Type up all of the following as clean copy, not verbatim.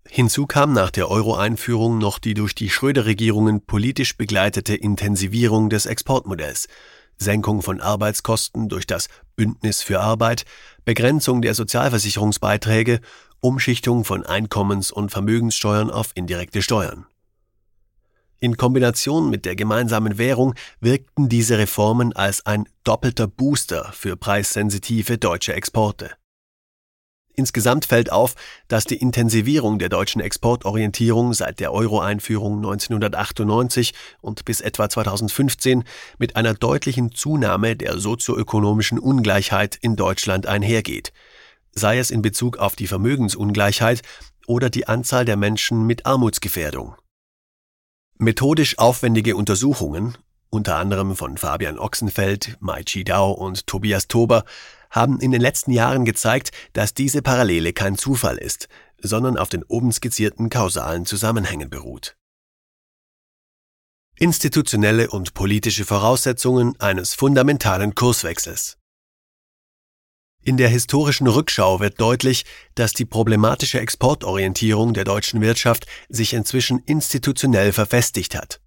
Hinzu kam nach der Euro-Einführung noch die durch die Schröder-Regierungen politisch begleitete Intensivierung des Exportmodells, Senkung von Arbeitskosten durch das Bündnis für Arbeit, Begrenzung der Sozialversicherungsbeiträge, Umschichtung von Einkommens- und Vermögenssteuern auf indirekte Steuern. In Kombination mit der gemeinsamen Währung wirkten diese Reformen als ein doppelter Booster für preissensitive deutsche Exporte. Insgesamt fällt auf, dass die Intensivierung der deutschen Exportorientierung seit der Euro-Einführung 1998 und bis etwa 2015 mit einer deutlichen Zunahme der sozioökonomischen Ungleichheit in Deutschland einhergeht, sei es in Bezug auf die Vermögensungleichheit oder die Anzahl der Menschen mit Armutsgefährdung. Methodisch aufwendige Untersuchungen, unter anderem von Fabian Ochsenfeld, Mai Chi-dao und Tobias Tober, haben in den letzten Jahren gezeigt, dass diese Parallele kein Zufall ist, sondern auf den oben skizzierten kausalen Zusammenhängen beruht. Institutionelle und politische Voraussetzungen eines fundamentalen Kurswechsels. In der historischen Rückschau wird deutlich, dass die problematische Exportorientierung der deutschen Wirtschaft sich inzwischen institutionell verfestigt hat.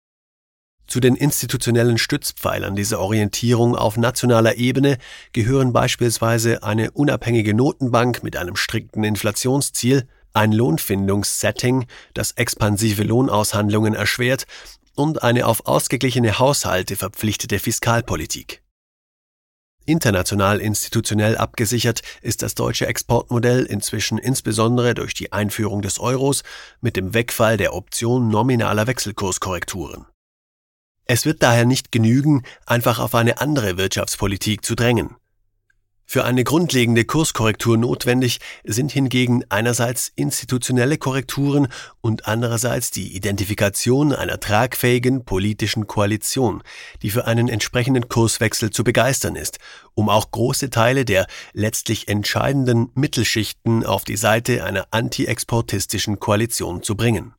Zu den institutionellen Stützpfeilern dieser Orientierung auf nationaler Ebene gehören beispielsweise eine unabhängige Notenbank mit einem strikten Inflationsziel, ein Lohnfindungssetting, das expansive Lohnaushandlungen erschwert, und eine auf ausgeglichene Haushalte verpflichtete Fiskalpolitik. International institutionell abgesichert ist das deutsche Exportmodell inzwischen insbesondere durch die Einführung des Euros mit dem Wegfall der Option nominaler Wechselkurskorrekturen. Es wird daher nicht genügen, einfach auf eine andere Wirtschaftspolitik zu drängen. Für eine grundlegende Kurskorrektur notwendig sind hingegen einerseits institutionelle Korrekturen und andererseits die Identifikation einer tragfähigen politischen Koalition, die für einen entsprechenden Kurswechsel zu begeistern ist, um auch große Teile der letztlich entscheidenden Mittelschichten auf die Seite einer anti-exportistischen Koalition zu bringen.